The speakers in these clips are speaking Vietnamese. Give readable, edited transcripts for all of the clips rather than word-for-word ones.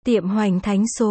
Tiệm Hoành Thánh số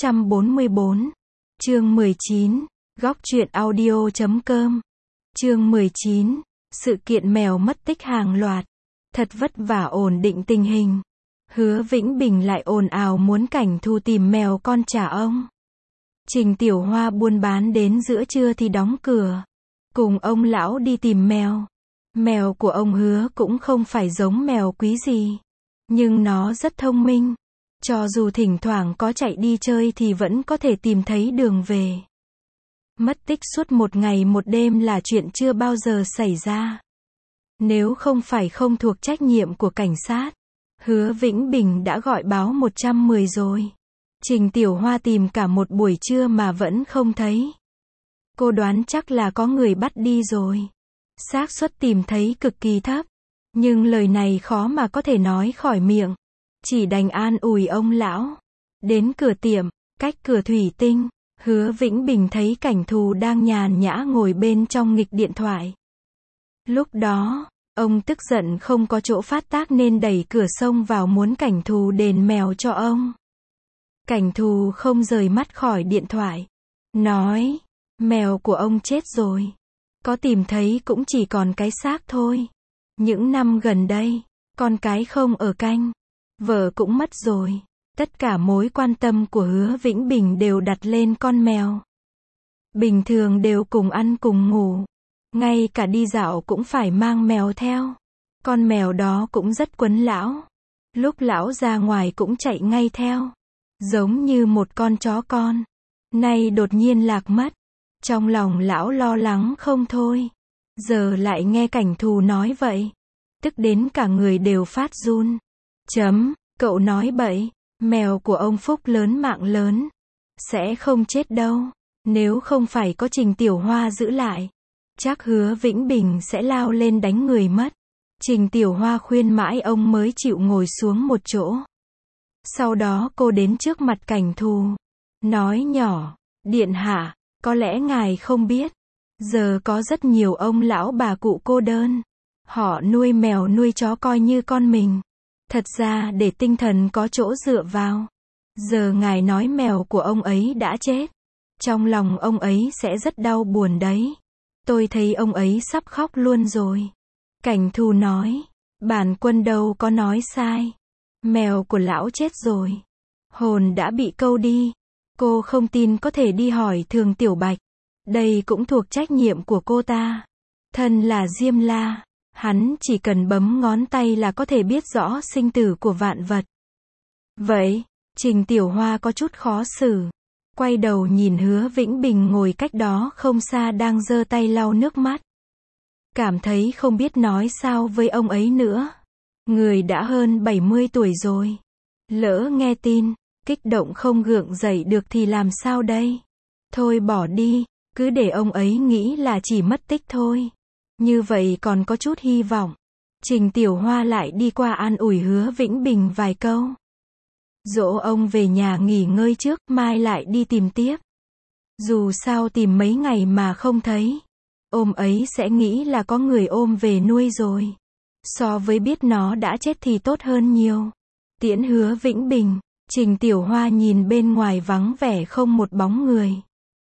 444. Chương 19. Góc truyện audio.com. Chương 19. Sự kiện mèo mất tích hàng loạt. Thật vất vả ổn định tình hình. Hứa Vĩnh Bình lại ồn ào muốn Cảnh Thù tìm mèo con trả ông. Trình Tiểu Hoa buôn bán đến giữa trưa thì đóng cửa. Cùng ông lão đi tìm mèo. Mèo của ông Hứa cũng không phải giống mèo quý gì. Nhưng nó rất thông minh. Cho dù thỉnh thoảng có chạy đi chơi thì vẫn có thể tìm thấy đường về. Mất tích suốt một ngày một đêm là chuyện chưa bao giờ xảy ra. Nếu không phải không thuộc trách nhiệm của cảnh sát, Hứa Vĩnh Bình đã gọi báo 110 rồi. Trình Tiểu Hoa tìm cả một buổi trưa mà vẫn không thấy. Cô đoán chắc là có người bắt đi rồi. Xác suất tìm thấy cực kỳ thấp. Nhưng lời này khó mà có thể nói khỏi miệng. Chỉ đành an ủi ông lão. Đến cửa tiệm, cách cửa thủy tinh, Hứa Vĩnh Bình thấy Cảnh Thù đang nhàn nhã ngồi bên trong nghịch điện thoại. Lúc đó, ông tức giận không có chỗ phát tác nên đẩy cửa xông vào muốn Cảnh Thù đền mèo cho ông. Cảnh Thù không rời mắt khỏi điện thoại. Nói, mèo của ông chết rồi. Có tìm thấy cũng chỉ còn cái xác thôi. Những năm gần đây, con cái không ở canh. Vợ cũng mất rồi. Tất cả mối quan tâm của Hứa Vĩnh Bình đều đặt lên con mèo. Bình thường đều cùng ăn cùng ngủ. Ngay cả đi dạo cũng phải mang mèo theo. Con mèo đó cũng rất quấn lão. Lúc lão ra ngoài cũng chạy ngay theo. Giống như một con chó con. Nay đột nhiên lạc mất. Trong lòng lão lo lắng không thôi. Giờ lại nghe Cảnh Thù nói vậy. Tức đến cả người đều phát run. Cậu nói bậy. Mèo của ông phúc lớn mạng lớn. Sẽ không chết đâu. Nếu không phải có Trình Tiểu Hoa giữ lại. Chắc Hứa Vĩnh Bình sẽ lao lên đánh người mất. Trình Tiểu Hoa khuyên mãi ông mới chịu ngồi xuống một chỗ. Sau đó cô đến trước mặt Cảnh Thù. Nói nhỏ, điện hạ, có lẽ ngài không biết. Giờ có rất nhiều ông lão bà cụ cô đơn. Họ nuôi mèo nuôi chó coi như con mình. Thật ra để tinh thần có chỗ dựa vào. Giờ ngài nói mèo của ông ấy đã chết. Trong lòng ông ấy sẽ rất đau buồn đấy. Tôi thấy ông ấy sắp khóc luôn rồi. Cảnh Thù nói, bản quân đâu có nói sai. Mèo của lão chết rồi. Hồn đã bị câu đi. Cô không tin có thể đi hỏi Thường Tiểu Bạch. Đây cũng thuộc trách nhiệm của cô ta. Thân là Diêm La. Hắn chỉ cần bấm ngón tay là có thể biết rõ sinh tử của vạn vật. Vậy, Trình Tiểu Hoa có chút khó xử. Quay đầu nhìn Hứa Vĩnh Bình ngồi cách đó không xa đang giơ tay lau nước mắt. Cảm thấy không biết nói sao với ông ấy nữa. Người đã hơn 70 tuổi rồi. Lỡ nghe tin, kích động không gượng dậy được thì làm sao đây? Thôi bỏ đi, cứ để ông ấy nghĩ là chỉ mất tích thôi. Như vậy còn có chút hy vọng. Trình Tiểu Hoa lại đi qua an ủi Hứa Vĩnh Bình vài câu. Dỗ ông về nhà nghỉ ngơi trước, mai lại đi tìm tiếp. Dù sao tìm mấy ngày mà không thấy. Ôm ấy sẽ nghĩ là có người ôm về nuôi rồi. So với biết nó đã chết thì tốt hơn nhiều. Tiễn Hứa Vĩnh Bình, Trình Tiểu Hoa nhìn bên ngoài vắng vẻ không một bóng người.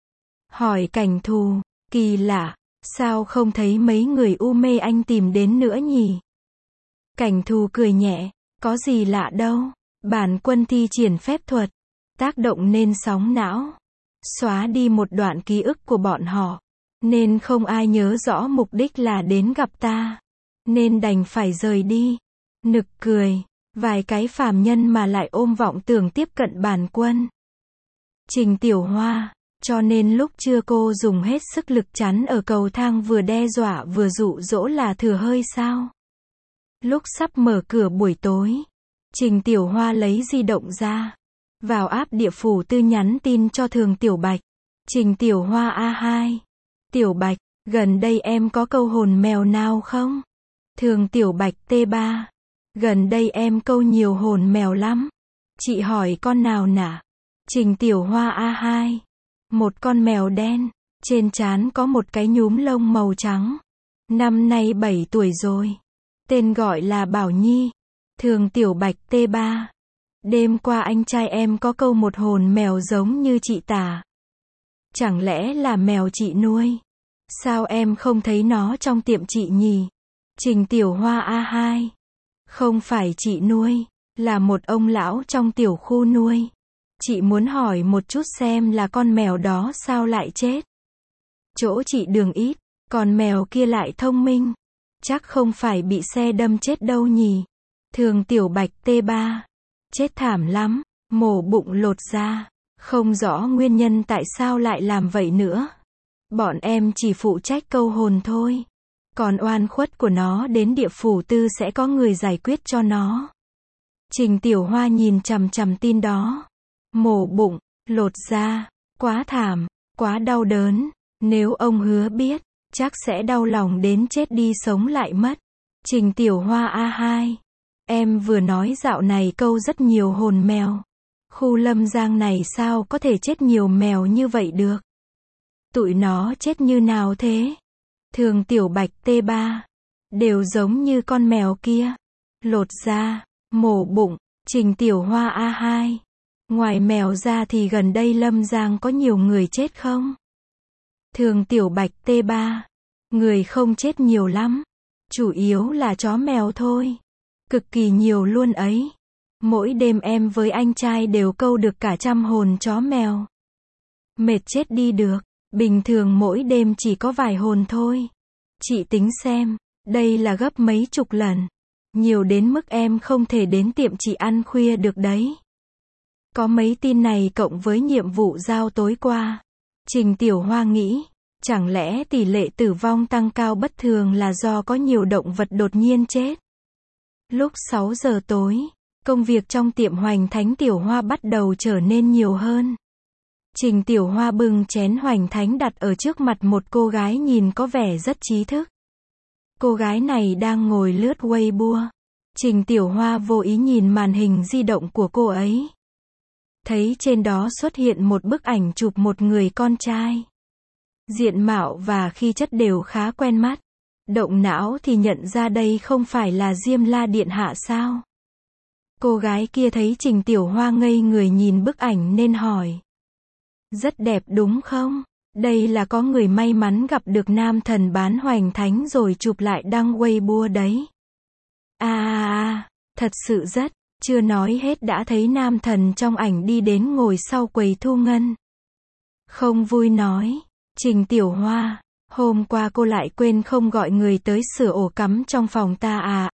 Hỏi Cảnh Thù, kỳ lạ, sao không thấy mấy người u mê anh tìm đến nữa nhỉ? Cảnh Thù cười nhẹ, có gì lạ đâu. Bản quân thi triển phép thuật, tác động nên sóng não. Xóa đi một đoạn ký ức của bọn họ. Nên không ai nhớ rõ mục đích là đến gặp ta. Nên đành phải rời đi. Nực cười, vài cái phàm nhân mà lại ôm vọng tưởng tiếp cận bản quân. Trình Tiểu Hoa, cho nên lúc trưa cô dùng hết sức lực chắn ở cầu thang vừa đe dọa vừa dụ dỗ là thừa hơi sao? Lúc sắp mở cửa buổi tối, Trình Tiểu Hoa lấy di động ra. Vào app địa phủ tư nhắn tin cho Thường Tiểu Bạch. Trình Tiểu Hoa A2. Tiểu Bạch, gần đây em có câu hồn mèo nào không? Thường Tiểu Bạch T3. Gần đây em câu nhiều hồn mèo lắm. Chị hỏi con nào nả? Trình Tiểu Hoa A2. Một con mèo đen. Trên trán có một cái nhúm lông màu trắng. Năm nay 7 tuổi rồi. Tên gọi là Bảo Nhi. Thường Tiểu Bạch T3. Đêm qua anh trai em có câu một hồn mèo giống như chị tả. Chẳng lẽ là mèo chị nuôi? Sao em không thấy nó trong tiệm chị nhỉ? Trình Tiểu Hoa A2. Không phải chị nuôi, là một ông lão trong tiểu khu nuôi. Chị muốn hỏi một chút xem là con mèo đó sao lại chết. Chỗ chị đường ít, còn mèo kia lại thông minh. Chắc không phải bị xe đâm chết đâu nhỉ. Thường Tiểu Bạch T3. Chết thảm lắm, mổ bụng lột da. Không rõ nguyên nhân tại sao lại làm vậy nữa. Bọn em chỉ phụ trách câu hồn thôi. Còn oan khuất của nó đến địa phủ tư sẽ có người giải quyết cho nó. Trình Tiểu Hoa nhìn chằm chằm tin đó. Mổ bụng, lột da, quá thảm, quá đau đớn. Nếu ông Hứa biết, chắc sẽ đau lòng đến chết đi sống lại mất. Trình Tiểu Hoa A2. Em vừa nói dạo này câu rất nhiều hồn mèo. Khu Lâm Giang này sao có thể chết nhiều mèo như vậy được? Tụi nó chết như nào thế? Thường Tiểu Bạch T3. Đều giống như con mèo kia. Lột da, mổ bụng. Trình Tiểu Hoa A2. Ngoài mèo ra thì gần đây Lâm Giang có nhiều người chết không? Thường Tiểu Bạch T3. Người không chết nhiều lắm. Chủ yếu là chó mèo thôi. Cực kỳ nhiều luôn ấy. Mỗi đêm em với anh trai đều câu được cả 100 hồn chó mèo. Mệt chết đi được. Bình thường mỗi đêm chỉ có vài hồn thôi. Chị tính xem, đây là gấp mấy chục lần. Nhiều đến mức em không thể đến tiệm chị ăn khuya được đấy. Có mấy tin này cộng với nhiệm vụ giao tối qua. Trình Tiểu Hoa nghĩ, chẳng lẽ tỷ lệ tử vong tăng cao bất thường là do có nhiều động vật đột nhiên chết. Lúc 6 giờ tối, công việc trong tiệm Hoành Thánh Tiểu Hoa bắt đầu trở nên nhiều hơn. Trình Tiểu Hoa bưng chén Hoành Thánh đặt ở trước mặt một cô gái nhìn có vẻ rất trí thức. Cô gái này đang ngồi lướt Weibo. Trình Tiểu Hoa vô ý nhìn màn hình di động của cô ấy. Thấy trên đó xuất hiện một bức ảnh chụp một người con trai. Diện mạo và khí chất đều khá quen mắt. Động não thì nhận ra đây không phải là Diêm La Điện Hạ sao? Cô gái kia thấy Trình Tiểu Hoa ngây người nhìn bức ảnh nên hỏi. Rất đẹp đúng không? Đây là có người may mắn gặp được nam thần bán Hoành Thánh rồi chụp lại đăng Weibo đấy. Thật sự rất, chưa nói hết đã thấy nam thần trong ảnh đi đến ngồi sau quầy thu ngân. Không vui nói, Trình Tiểu Hoa, hôm qua cô lại quên không gọi người tới sửa ổ cắm trong phòng ta à,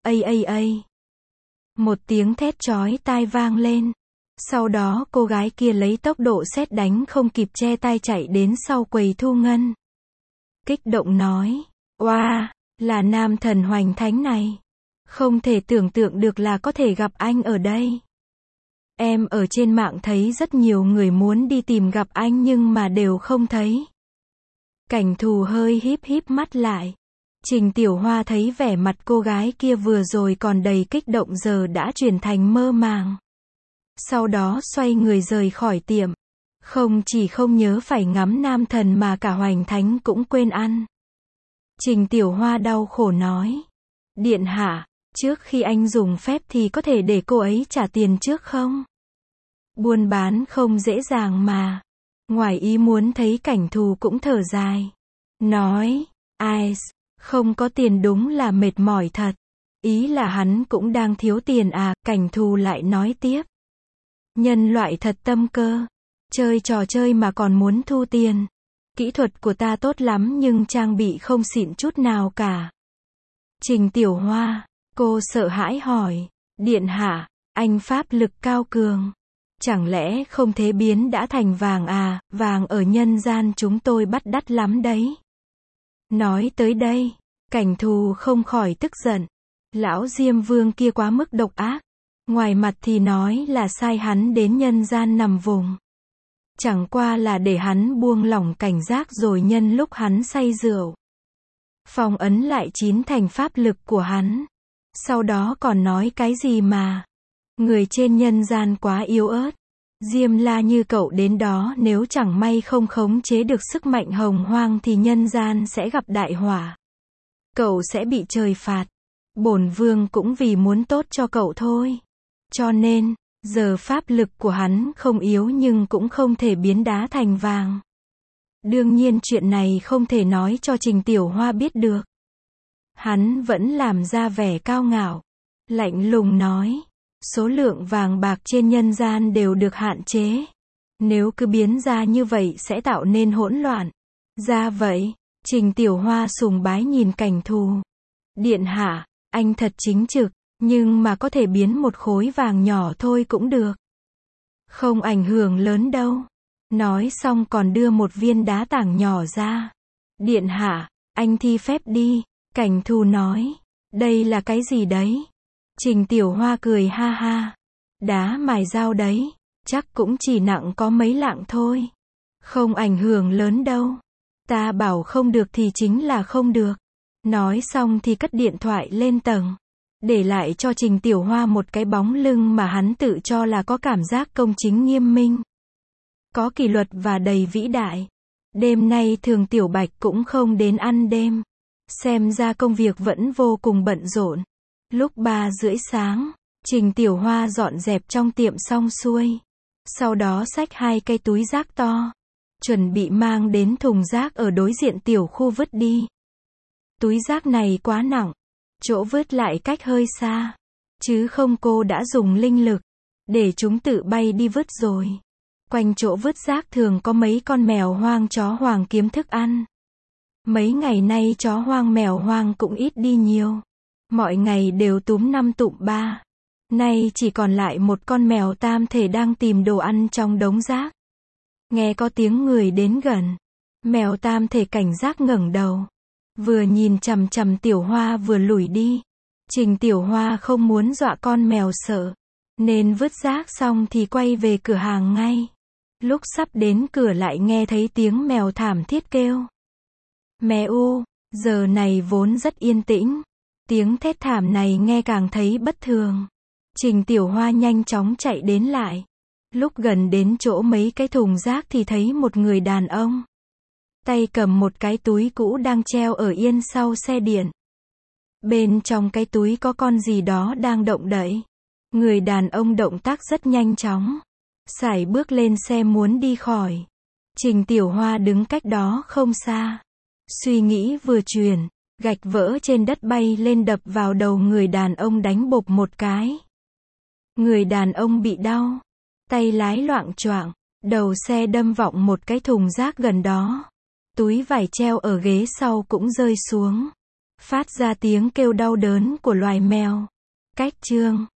Một tiếng thét chói tai vang lên. Sau đó cô gái kia lấy tốc độ sét đánh không kịp che tai chạy đến sau quầy thu ngân. Kích động nói, oa, là nam thần Hoành Thánh này. Không thể tưởng tượng được là có thể gặp anh ở đây. Em ở trên mạng thấy rất nhiều người muốn đi tìm gặp anh nhưng mà đều không thấy. Cảnh thù hơi híp mắt lại. Trình Tiểu Hoa thấy vẻ mặt cô gái kia vừa rồi còn đầy kích động giờ đã chuyển thành mơ màng. Sau đó xoay người rời khỏi tiệm. Không chỉ không nhớ phải ngắm nam thần mà cả Hoành Thánh cũng quên ăn. Trình Tiểu Hoa đau khổ nói. Điện hạ, trước khi anh dùng phép thì có thể để cô ấy trả tiền trước không? Buôn bán không dễ dàng mà. Ngoài ý muốn thấy cảnh thù cũng thở dài. Nói, ai, không có tiền đúng là mệt mỏi thật. Ý là hắn cũng đang thiếu tiền à, cảnh thù lại nói tiếp. Nhân loại thật tâm cơ. Chơi trò chơi mà còn muốn thu tiền. Kỹ thuật của ta tốt lắm nhưng trang bị không xịn chút nào cả. Trình Tiểu Hoa, cô sợ hãi hỏi. Điện hạ, anh pháp lực cao cường. Chẳng lẽ không thế biến đã thành vàng à, vàng ở nhân gian chúng tôi bắt đắt lắm đấy. Nói tới đây, cảnh thù không khỏi tức giận. Lão Diêm Vương kia quá mức độc ác. Ngoài mặt thì nói là sai hắn đến nhân gian nằm vùng. Chẳng qua là để hắn buông lỏng cảnh giác rồi nhân lúc hắn say rượu. Phong ấn lại 9 thành pháp lực của hắn. Sau đó còn nói cái gì mà. Người trên nhân gian quá yếu ớt. Diêm La như cậu đến đó nếu chẳng may không khống chế được sức mạnh hồng hoang thì nhân gian sẽ gặp đại họa. Cậu sẽ bị trời phạt. Bổn vương cũng vì muốn tốt cho cậu thôi. Cho nên, Giờ pháp lực của hắn không yếu nhưng cũng không thể biến đá thành vàng. Đương nhiên chuyện này không thể nói cho Trình Tiểu Hoa biết được. Hắn vẫn làm ra vẻ cao ngạo, lạnh lùng nói, số lượng vàng bạc trên nhân gian đều được hạn chế. Nếu cứ biến ra như vậy sẽ tạo nên hỗn loạn. Ra vậy, Trình Tiểu Hoa sùng bái nhìn Cảnh Thù. Điện hạ, anh thật chính trực, nhưng mà có thể biến một khối vàng nhỏ thôi cũng được. Không ảnh hưởng lớn đâu. Nói xong còn đưa một viên đá tảng nhỏ ra. Điện hạ, anh thi phép đi. Cảnh Thù nói, đây là cái gì đấy? Trình Tiểu Hoa cười ha ha. Đá mài dao đấy, chắc cũng chỉ nặng có mấy lạng thôi. Không ảnh hưởng lớn đâu. Ta bảo không được thì chính là không được. Nói xong thì cất điện thoại lên tầng. Để lại cho Trình Tiểu Hoa một cái bóng lưng mà hắn tự cho là có cảm giác công chính nghiêm minh. Có kỷ luật và đầy vĩ đại. Đêm nay Thường Tiểu Bạch cũng không đến ăn đêm. Xem ra công việc vẫn vô cùng bận rộn. Lúc 3:30 sáng, Trình Tiểu Hoa dọn dẹp trong tiệm xong xuôi. Sau đó xách 2 cây túi rác to. Chuẩn bị mang đến thùng rác ở đối diện tiểu khu vứt đi. Túi rác này quá nặng. Chỗ vứt lại cách hơi xa. Chứ không cô đã dùng linh lực. Để chúng tự bay đi vứt rồi. Quanh chỗ vứt rác thường có mấy con mèo hoang chó hoang kiếm thức ăn. Mấy ngày nay chó hoang mèo hoang cũng ít đi nhiều. Mọi ngày đều túm 5 tụm 3. Nay chỉ còn lại một con mèo tam thể đang tìm đồ ăn trong đống rác. Nghe có tiếng người đến gần. Mèo tam thể cảnh giác ngẩng đầu. Vừa nhìn chằm chằm Tiểu Hoa vừa lủi đi. Trình Tiểu Hoa không muốn dọa con mèo sợ. Nên vứt rác xong thì quay về cửa hàng ngay. Lúc sắp đến cửa lại nghe thấy tiếng mèo thảm thiết kêu. Mẹ u, giờ này vốn rất yên tĩnh. Tiếng thét thảm này nghe càng thấy bất thường. Trình Tiểu Hoa nhanh chóng chạy đến lại. Lúc gần đến chỗ mấy cái thùng rác thì thấy một người đàn ông. Tay cầm một cái túi cũ đang treo ở yên sau xe điện. Bên trong cái túi có con gì đó đang động đậy. Người đàn ông động tác rất nhanh chóng. Sải bước lên xe muốn đi khỏi. Trình Tiểu Hoa đứng cách đó không xa. Suy nghĩ vừa chuyển, gạch vỡ trên đất bay lên đập vào đầu người đàn ông đánh bộp một cái. Người đàn ông bị đau. Tay lái loạng choạng. Đầu xe đâm vọng một cái thùng rác gần đó. Túi vải treo ở ghế sau cũng rơi xuống. Phát ra tiếng kêu đau đớn của loài mèo. Cách chương